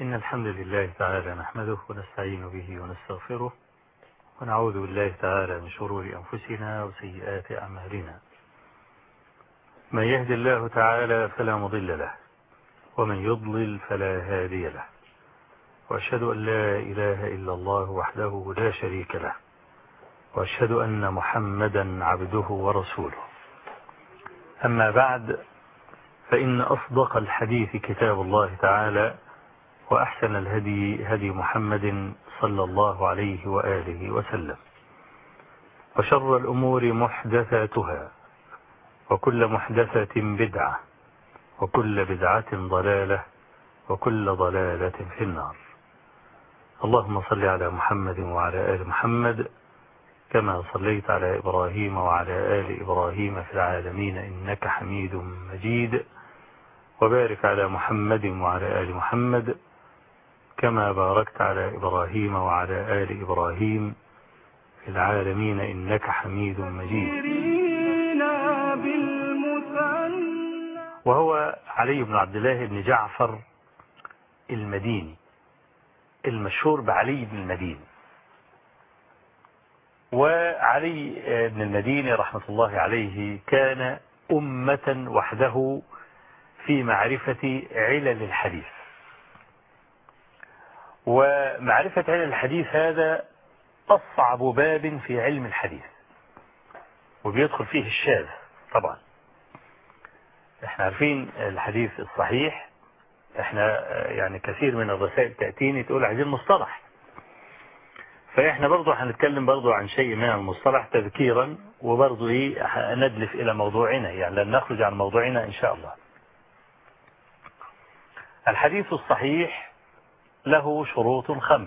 إن الحمد لله تعالى نحمده ونستعين به ونستغفره ونعوذ بالله تعالى من شرور أنفسنا وسيئات أعمالنا. من يهد الله تعالى فلا مضل له ومن يضلل فلا هادي له، وأشهد أن لا إله إلا الله وحده لا شريك له، وأشهد أن محمدا عبده ورسوله. أما بعد، فإن أصدق الحديث كتاب الله تعالى، وأحسن الهدي هدي محمد صلى الله عليه وآله وسلم، وشر الأمور محدثاتها، وكل محدثة بدعة، وكل بدعة ضلالة، وكل ضلالة في النار. اللهم صل على محمد وعلى آل محمد كما صليت على إبراهيم وعلى آل إبراهيم في العالمين إنك حميد مجيد، وبارك على محمد وعلى آل محمد كما باركت على إبراهيم وعلى آل إبراهيم في العالمين إنك حميد مجيد. وهو علي بن عبد الله بن جعفر المديني، المشهور بعلي بن المديني. وعلي بن المديني رحمة الله عليه كان أمة وحده في معرفة علل الحديث. ومعرفة علل الحديث هذا أصعب باب في علم الحديث، وبيدخل فيه الشاذ. طبعا احنا عارفين الحديث الصحيح، احنا يعني كثير من الرسائل تأتيني تقول عايزين مصطلح، فاحنا برضو هنتكلم برضو عن شيء من المصطلح تذكيرا، وبرضو ندلف الى موضوعنا، يعني لن نخرج عن موضوعنا ان شاء الله. الحديث الصحيح له شروط 5.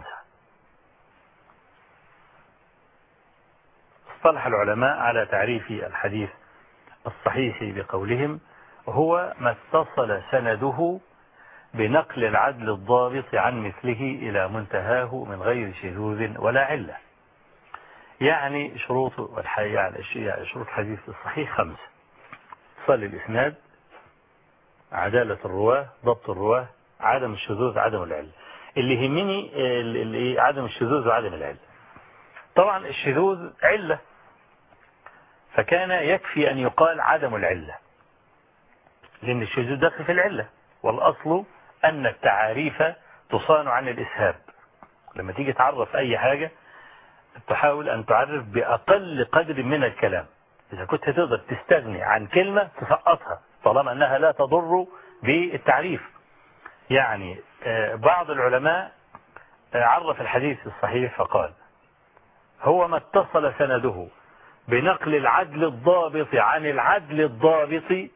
اصطلح العلماء على تعريف الحديث الصحيح بقولهم: هو ما اتصل سنده بنقل العدل الضابط عن مثله إلى منتهاه من غير شذوذ ولا علة. يعني شروط الحديث الصحيح 5: اتصال الإسناد، عدالة الرواه، ضبط الرواه، عدم الشذوذ، عدم العلة. اللي يهمني عدم الشذوذ وعدم العلة. طبعا الشذوذ علة، فكان يكفي أن يقال عدم العلة، لأن الشذوذ داخل في العلة، والأصل أن التعاريف تصان عن الإسهاب. لما تيجي تعرف أي حاجة تحاول أن تعرف بأقل قدر من الكلام. إذا كنت تقدر تستغني عن كلمة تسقطها طالما أنها لا تضر بالتعريف. يعني بعض العلماء عرف الحديث الصحيح فقال: هو ما اتصل سنده بنقل العدل الضابط عن العدل الضابط.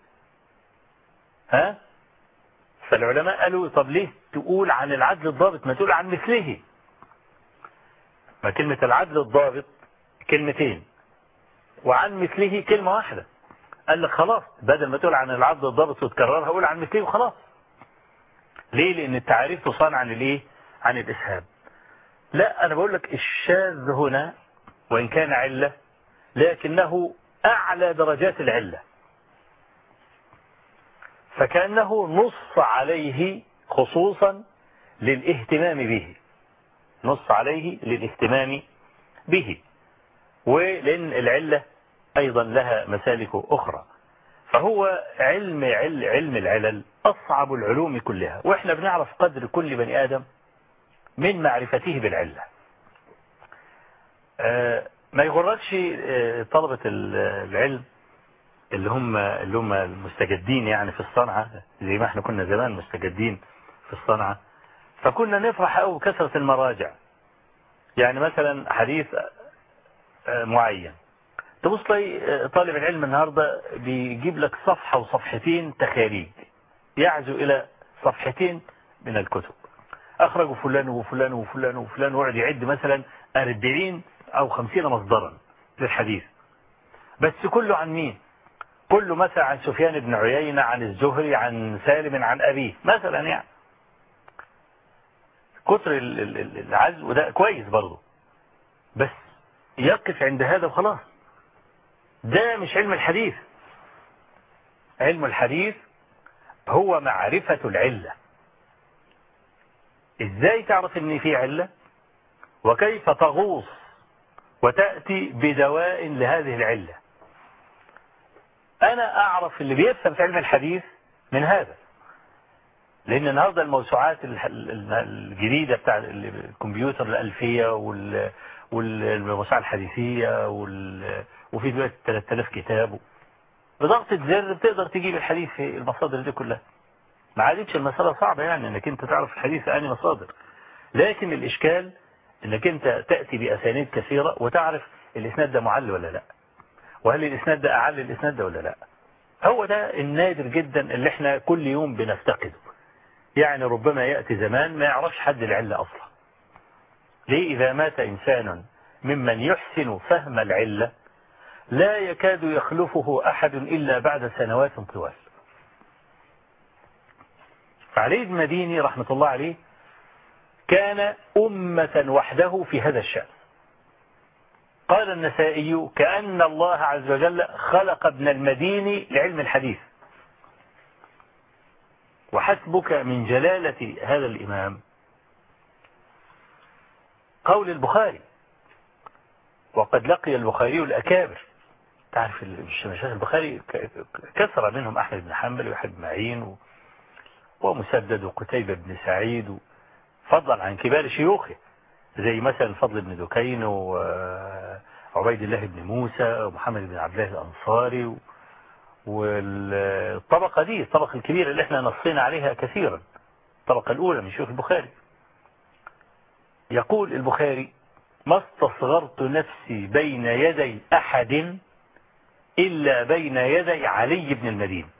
فالعلماء قالوا: طب ليه تقول عن العدل الضابط ما تقول عن مثله؟ ما كلمة العدل الضابط كلمتين، وعن مثله كلمة واحدة. قال لك خلاص، بدل ما تقول عن العدل الضابط وتكررها قول عن مثله وخلاص. ليه؟ لأن التعريف تصان عن عن الإسهاب. لا، أنا بقول لك الشاذ هنا وإن كان علة لكنه أعلى درجات العلة، فكأنه نص عليه خصوصا للاهتمام به، نص عليه للاهتمام به، ولأن العلة أيضا لها مسالك أخرى. فهو علم العلل أصعب العلوم كلها، وإحنا بنعرف قدر كل بني آدم من معرفته بالعلة. ما يغرقش طلبة العلم اللي هم المستجدين يعني في الصنعة، زي ما احنا كنا زمان مستجدين في الصنعة، فكنا نفرح قوي بكثرة المراجع. يعني مثلا حديث معين تبص تلاقي طالب العلم النهاردة بيجيب لك صفحة وصفحتين تخاريج يعزو إلى صفحتين من الكتب. أخرجوا فلان وفلان وفلان وفلان، وقعد يعد مثلا 40 أو 50 مصدرا للحديث، بس كله عن مين؟ كله مثلا عن سفيان بن عيينة، عن الزهري، عن سالم، عن أبيه مثلا. يعني كتر العزو ده كويس برضه، بس يقف عند هذا وخلاص. ده مش علم الحديث. علم الحديث هو معرفة العلة، ازاي تعرف ان في علة، وكيف تغوص وتأتي بدواء لهذه العلة. أنا أعرف اللي بيفهم في علم الحديث من هذا، لأن النهاردة الموسوعات الجديدة بتاع الكمبيوتر الألفية والموسوعة الحديثية وفي دلوقتي 3000 كتاب، بضغطة زر بتقدر تجيب الحديث في المصادر دي كلها. ما عادتش المسألة صعبة يعني انك انت تعرف الحديث في أي مصادر، لكن الإشكال انك انت تأتي بأسانيد كثيرة وتعرف الإسناد ده معل ولا لا، وهل الإسناد ده أعل الإسناد ده ولا لا. هو ده النادر جدا اللي احنا كل يوم بنفتقده. يعني ربما يأتي زمان ما يعرفش حد العلة أصلا. ليه؟ إذا مات إنسان ممن يحسن فهم العلة لا يكاد يخلفه أحد إلا بعد سنوات طوال. فعلي بن المديني رحمة الله عليه كان أمة وحده في هذا الشأن. قال النسائي: كأن الله عز وجل خلق ابن المديني لعلم الحديث. وحسبك من جلالة هذا الإمام قول البخاري: وقد لقي البخاري الأكابر. تعرف مشايخ البخاري كثر منهم أحمد بن حنبل ويحيى بن معين ومسدد وقتيبة بن سعيد، فضلا عن كبار شيوخه زي مثلا فضل بن دكين وعبيد الله بن موسى ومحمد بن عبد الله الأنصاري. والطبقة دي الطبقة الكبيرة اللي احنا نصينا عليها كثيرا، الطبقة الأولى من شيوخ البخاري. يقول البخاري: ما استصغرت نفسي بين يدي أحد إلا بين يدي علي بن المديني.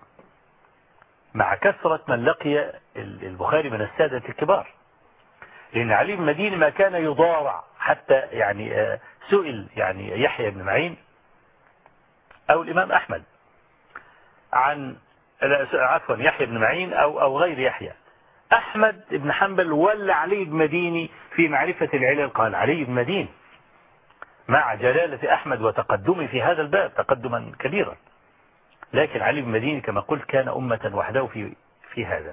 مع كثرة من لقي البخاري من السادة الكبار، لأن علي بن المديني ما كان يضارع حتى يعني سئل يعني يحيى بن معين أو الإمام أحمد عن عفوا يحيى بن معين أو غير يحيى، أحمد بن حنبل ولا علي بن المديني في معرفة العلل؟ قال علي بن المديني، مع جلالة أحمد وتقدمه في هذا الباب تقدما كبيرا. لكن علي بن المديني كما قلت كان أمة وحده في هذا.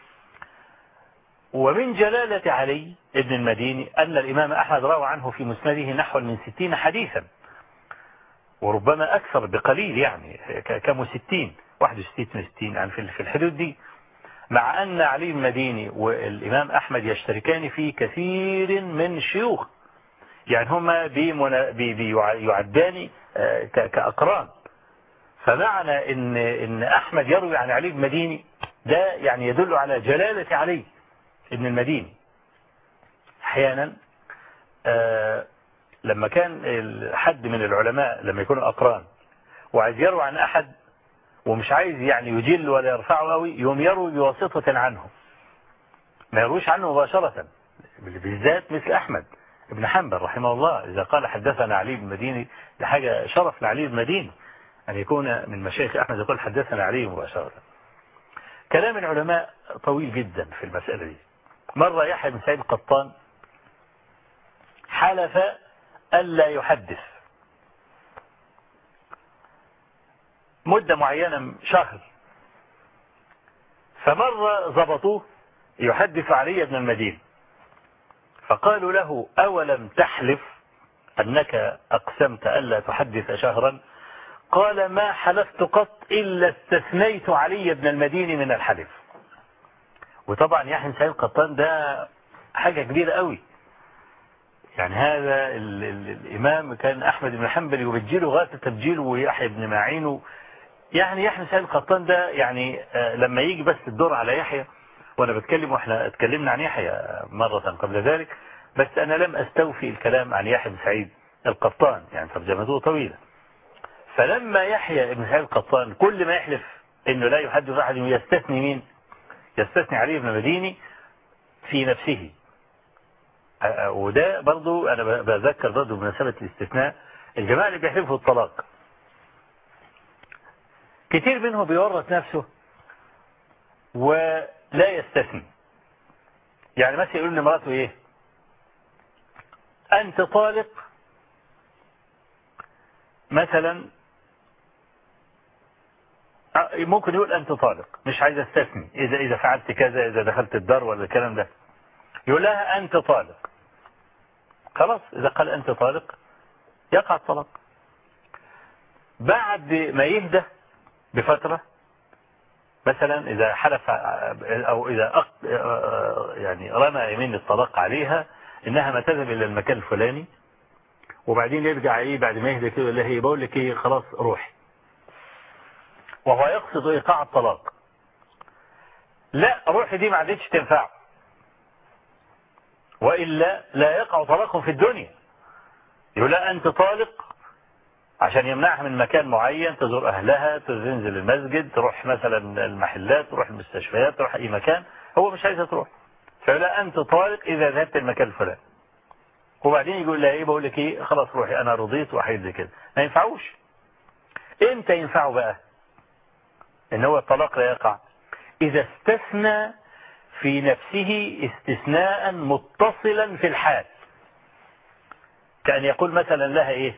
ومن جلالة علي بن المديني أن الإمام أحمد روى عنه في مسنده نحو من 60 حديثا، وربما أكثر بقليل، يعني كم 60 61 يعني في الحدود دي. مع أن علي بن المديني والإمام أحمد يشتركان في كثير من شيوخ، يعني هما يعدان كأقران. فمعنى إن أحمد يروي عن علي بن المديني ده يعني يدل على جلالة علي بن المديني. أحيانا لما كان حد من العلماء لما يكونوا أقران وعايز يروي عن أحد ومش عايز يعني يجل ولا يرفعه قوي، يوم يروي بواسطة عنه، ما يرويش عنه مباشرة، بالذات مثل أحمد بن حنبل رحمه الله. إذا قال حدثنا علي بن المديني لحاجة شرف لعلي بن المديني أن يكون من مشايخ أحمد يقول حدثنا علي مباشرة. كلام العلماء طويل جدا في المسألة دي. مرة يحيى بن سعيد القطان حلف ألا يحدث مدة معينة، شهر. فمرة ضبطوه يحدث علي بن المديني، فقالوا له: أولم تحلف أنك أقسمت ألا تحدث شهرا؟ قال: ما حلفت قط إلا استثنيت علي بن المديني من الحلف. وطبعا يحيى بن سعيد القطان ده حاجة كبيرة قوي، يعني هذا الإمام كان أحمد بن حنبل يبجله غاية التبجيل، ويحيى بن معين. يعني يحيى بن سعيد القطان ده يعني لما يجي بس الدور على يحيى، وأنا بتكلم وإحنا اتكلمنا عن يحيى مرة قبل ذلك، بس أنا لم أستوفي الكلام عن يحيى بن سعيد القطان، يعني ترجمته طويلة. فلما يحيى بن سعيد القطان كل ما يحلف إنه لا يحدث أحد يستثني مين؟ يستثني علي بن المديني في نفسه. وده برضو أنا بذكر برضو بمناسبة الاستثناء الجماعة اللي بيحلفوا الطلاق، كتير منهم بيورط نفسه ولا يستثني. يعني مثلا يقول لمراته ايه؟ أنت طالق مثلا، ممكن يقول أنت طالق، مش عايز استثني إذا فعلت كذا، إذا دخلت الدار ولا الكلام ده. يقول لها أنت طالق. خلاص إذا قال أنت طالق يقع الطلاق. بعد ما يهدى بفترة، مثلا إذا حلف أو إذا يعني رمى يمين الطلاق عليها إنها ما تذهب إلى المكان الفلاني، وبعدين يرجع إيه بعد ما يهدى كده يقول لها إيه بقول لك إيه خلاص روح، وهو يقصد إيقاع الطلاق. لا، روح دي ما عادتش تنفع، وإلا لا يقع طلاق في الدنيا. يقول لا أنت طالق عشان يمنعها من مكان معين، تزور أهلها، تنزل المسجد، تروح مثلا المحلات، تروح المستشفيات، تروح أي مكان هو مش عايزها تروح. فيقول لا أنت طالق إذا ذهبت المكان الفلاني، وبعدين يقول لها إيه بقول لك إيه خلاص روحي أنا رضيت وحيد زي كده. ما ينفعوش. إمتى ينفعوا بقى إن هو الطلاق لا يقع؟ إذا استثنى في نفسه استثناء متصلا في الحال، كأن يقول مثلا لها إيه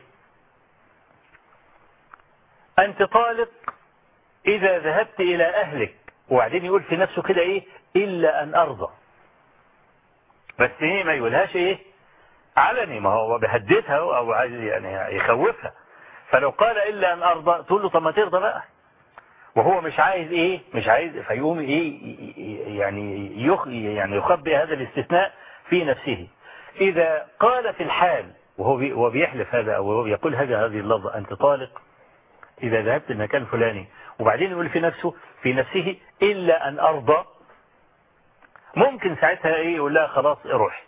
أنت طالق إذا ذهبت إلى أهلك، وبعدين يقول في نفسه كده إيه إلا أن أرضى. بس إيه ما يقولهاش إيه علني، ما هو بيهددها أو عايز يعني يخوفها. فلو قال إلا أن أرضى تقول له طب ما ترضى بقى، وهو مش عايز إيه مش عايز، فيقوم إيه يعني يخبئ هذا الاستثناء في نفسه. إذا قال في الحال وهو بيحلف هذا أو هو بيقول هذه اللفظة أنت طالق إذا ذهبت المكان الفلاني، وبعدين يقول في نفسه إلا أن أرضى، ممكن ساعتها إيه يقول لها خلاص اروح.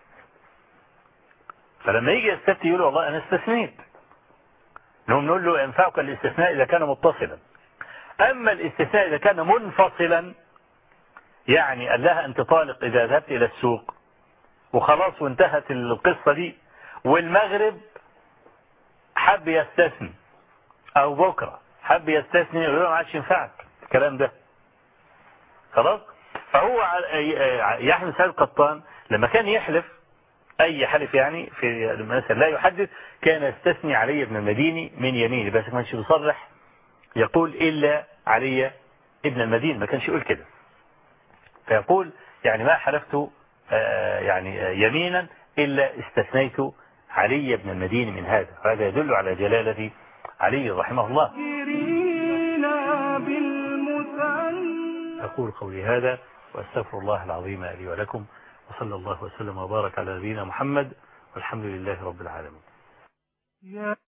فلما يجي يستفتي يقول والله أنا استثنيت، نقول له ينفعك الاستثناء إذا كان متصلا. أما الاستثناء إذا كان منفصلا، يعني قال لها أنت طالق إذا ذهبت إلى السوق وخلاص وانتهت القصة دي، والمغرب حب يستثني أو بكرة حب يستثني يقول له ما عادش ينفعك الكلام ده خلاص. فهو يحيى بن سعيد القطان لما كان يحلف أي حلف يعني في مثلا لا يحدث، كان يستثني علي بن المديني من يمينه، بس ما كانش بيصرح يقول إلا علي ابن المديني، ما كانش يقول كده. فيقول يعني ما حلفت يعني يمينا إلا استثنيت علي بن المديني من هذا. فهذا يدل على جلالة علي رحمه الله. أقول قولي هذا وأستغفر الله العظيم لي ولكم، وصلى الله وسلم وبارك على نبينا محمد، والحمد لله رب العالمين.